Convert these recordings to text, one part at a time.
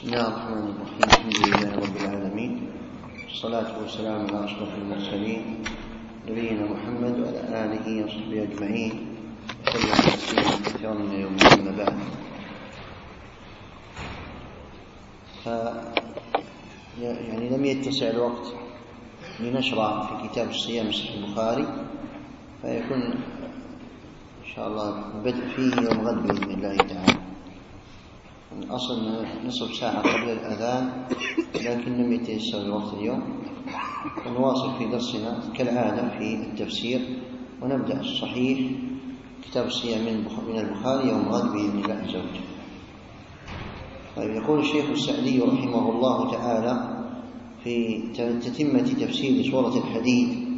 الله الرحمن الرحيم. الحمد لله رب العالمين، والصلاة والسلام على أشرف المرسلين نبينا محمد وعلى آله وصحبه أجمعين وسلم تسليما كثيرا من يوم أما بعد. يعني لم يتسع الوقت لنشرع في كتاب الصيام صحيح البخاري، فيكون إن شاء الله البدء فيه يوم غد بإذن الله تعالى. أصل نصف ساعة قبل الأذان، لكن لم يتيسر الوقت اليوم، ونواصل في درسنا كالعادة في التفسير، ونبدأ الصحيح كتاب الصيام من البخاري يوم غد بإذن الله عز وجل. طيب، يقول الشيخ السعدي رحمه الله تعالى في تتمة تفسير سورة الحديد،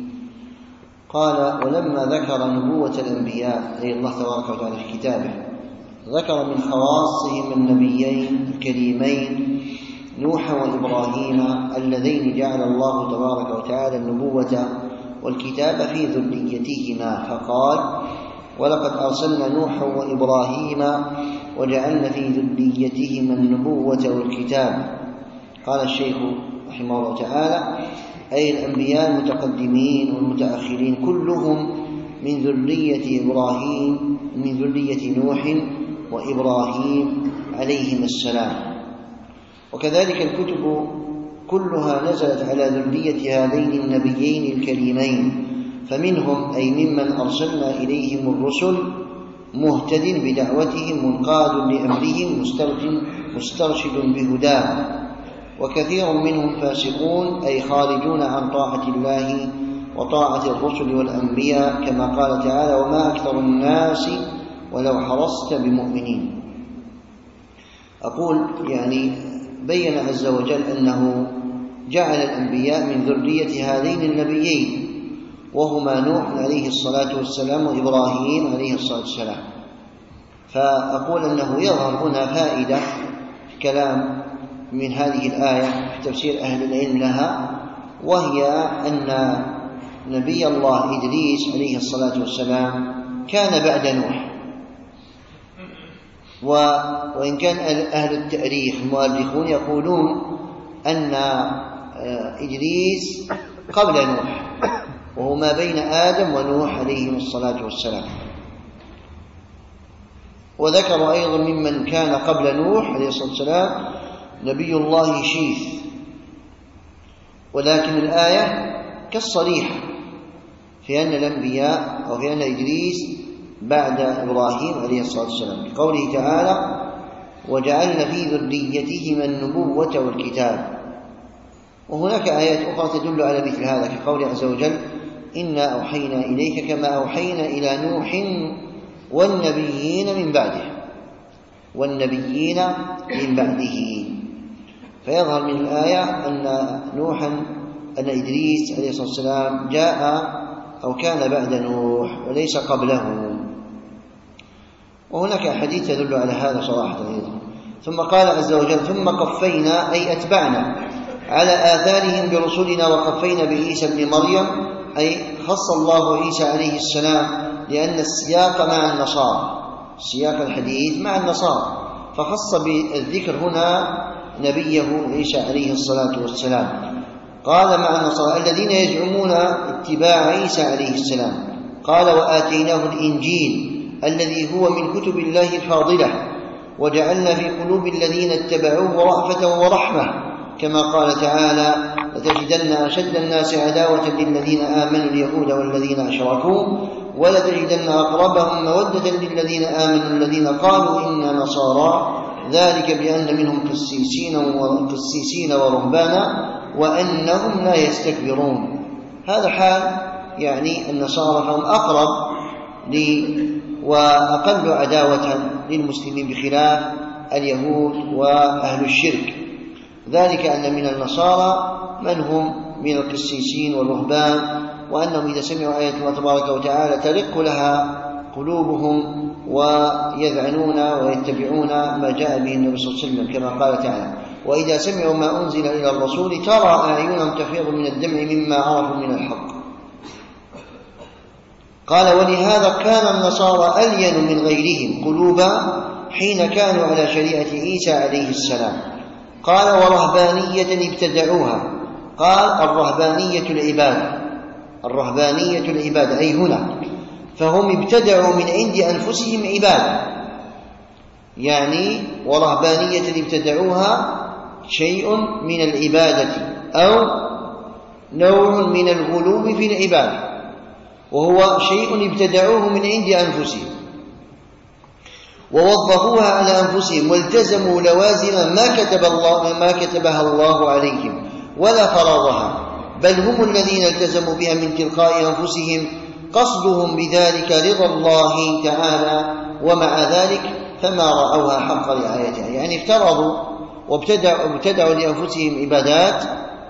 قال: ولما ذكر نبوة الأنبياء أي الله تبارك وتعالى في كتابه، ذكر من خواصهم النبيين الكريمين نوح وإبراهيم اللذين جعل الله تبارك وتعالى النبوة والكتاب في ذريتهما، فقال: ولقد أرسلنا نوحا وإبراهيم وجعلنا في ذريتهما النبوة والكتاب. قال الشيخ رحمه الله تعالى: أي الأنبياء المتقدمين والمتأخرين كلهم من ذرية إبراهيم، من ذرية نوح وإبراهيم عليهما السلام. وكذلك الكتب كلها نزلت على ذرية هذين النبيين الكريمين، فمنهم أي ممن أرسلنا إليهم الرسل مهتد بدعوتهم منقاد لأمرهم مسترشد بهداه، وكثير منهم فاسقون أي خارجون عن طاعة الله وطاعة الرسل والأنبياء، كما قال تعالى: وما أكثر الناس ولو حرصت بمؤمنين. أقول يعني بين عز وجل أنه جعل الأنبياء من ذرية هذين النبيين، وهما نوح عليه الصلاة والسلام وإبراهيم عليه الصلاة والسلام. فأقول أنه يظهر هنا فائدة كلام من هذه الآية في تفسير أهل العلم لها، وهي أن نبي الله إدريس عليه الصلاة والسلام كان بعد نوح، وإن كان أهل التاريخ المؤرخون يقولون أن إدريس قبل نوح، وهو ما بين آدم ونوح عليهم الصلاة والسلام. وذكر أيضا ممن كان قبل نوح عليه الصلاة والسلام نبي الله شيث، ولكن الآية كالصريحة في أن الأنبياء أو في أن إدريس بعد إبراهيم عليه الصلاة والسلام، بقوله تعالى: وجعلنا في ذريتهما النبوة والكتاب. وهناك آيات أخرى تدل على مثل هذا، كقوله عز وجل: إنا أوحينا إليك كما أوحينا إلى نوح والنبيين من بعده. فيظهر من الآية أن إدريس عليه الصلاة والسلام جاء أو كان بعد نوح وليس قبله. وهناك حديث تدل على هذا صراحة أيضا. ثم قال عز وجل: ثم قفينا أي أتبعنا على آثارهم برسلنا وقفينا بعيسى ابن مريم، أي خص الله عيسى عليه السلام، لأن السياق مع النصارى، سياق الحديث مع النصارى، فخص بالذكر هنا نبيه عيسى عليه الصلاة والسلام. قال: مع النصارى الذين يزعمون اتباع عيسى عليه السلام. قال: وآتيناه الإنجيل الذي هو من كتب الله الفاضلة، وجعلنا في قلوب الذين اتبعوه رأفة ورحمة، كما قال تعالى: لتجدن أشد الناس عداوة للذين آمنوا اليهود والذين أشركوا، ولتجدن أقربهم مودة للذين آمنوا الذين قالوا إنا نصارى، ذلك بأن منهم قسيسين ورهبانا وأنهم لا يستكبرون. هذا حال يعني النصارى، فهم أقرب وأقل عداوة للمسلمين بخلاف اليهود وأهل الشرك. ذلك أن من النصارى من هم من القسيسين والرهبان، وأنهم إذا سمعوا آيات الله تبارك وتعالى ترق لها قلوبهم ويذعنون ويتبعون ما جاء به النبي صلى الله عليه وسلم، كما قال تعالى: وإذا سمعوا ما أنزل إلى الرسول ترى أعينهم تفيض من الدمع مما عرفوا من الحق. قال: ولهذا كان النصارى ألين من غيرهم قلوبا حين كانوا على شريعة عيسى عليه السلام، قال ورهبانية ابتدعوها. قال الرهبانية العبادة أي هنا، فهم ابتدعوا من عند أنفسهم عبادة، يعني ورهبانية ابتدعوها شيء من العبادة أو نوع من الغلو في العبادة، وهو شيء ابتدعوه من عند أنفسهم ووظفوها على أنفسهم والتزموا لوازم ما كتبها الله عليهم ولا فرضها، بل هم الذين التزموا بها من تلقاء أنفسهم، قصدهم بذلك رضا الله تعالى، ومع ذلك فما رعوها حق رعايتها. يعني افترضوا وابتدعوا لأنفسهم عبادات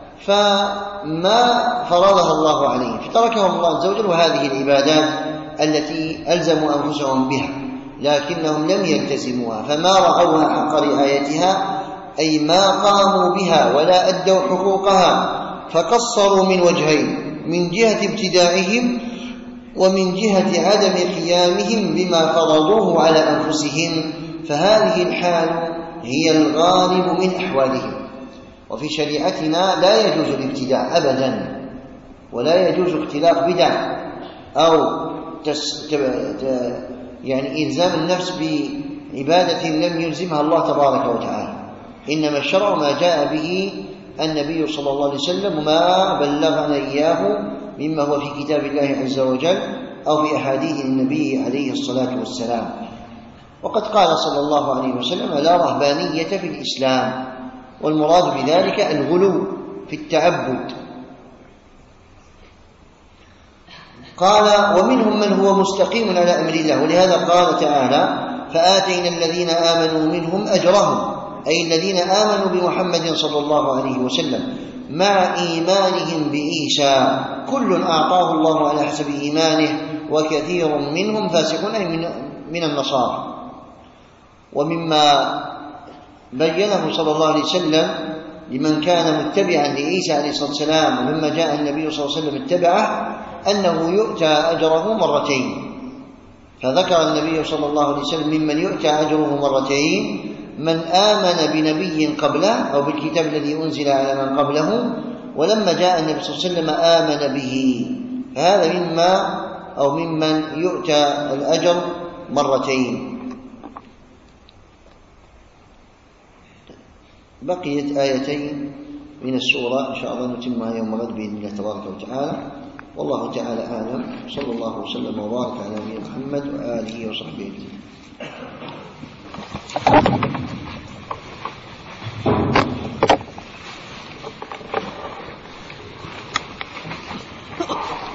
فما فرضها الله عليهم، فتركهم الله عز وجل وهذه العبادات التي ألزموا أنفسهم بها، لكنهم لم يلتزموها فما رعوها حق رعايتها، أي ما قاموا بها ولا أدوا حقوقها، فقصروا من وجهين: من جهة ابتداعهم ومن جهة عدم قيامهم بما فرضوه على أنفسهم، فهذه الحال هي الغالب من أحوالهم. وفي شريعتنا لا يجوز الابتداع أبدا، ولا يجوز اختلاق بدع أو يعني إلزام النفس بعبادة لم يلزمها الله تبارك وتعالى، إنما الشرع ما جاء به النبي صلى الله عليه وسلم وما بلغنا إياه مما هو في كتاب الله عز وجل أو في أحاديث النبي عليه الصلاة والسلام. وقد قال صلى الله عليه وسلم: لا رهبانية في الإسلام، والمراد بذلك الغلو في التعبد. قال: ومنهم من هو مستقيم على أمر الله، ولهذا قال تعالى: فآتينا الذين آمنوا منهم أجرهم، أي الذين آمنوا بمحمد صلى الله عليه وسلم مع إيمانهم بعيسى، كل أعطاه الله على حسب إيمانه، وكثير منهم فاسقون، أي من النصارى. ومما بينه صلى الله عليه وسلم لمن كان متبعا لعيسى عليه الصلاة والسلام ولما جاء النبي صلى الله عليه وسلم اتبعه أنه يؤتى أجره مرتين، فذكر النبي صلى الله عليه وسلم ممن يؤتى أجره مرتين: من آمن بنبي قبله أو بالكتاب الذي أنزل على من قبله، ولما جاء النبي صلى الله عليه وسلم آمن به، فهذا ممن يؤتى الأجر مرتين. بقيت آيتين من السورة إن شاء الله نتمها يوم غد بإذن الله تبارك وتعالى، والله تعالى أعلم. صلى الله وسلم وبارك على نبينا محمد وآله وصحبه أجمعين.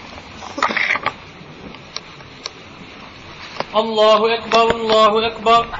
الله أكبر الله أكبر.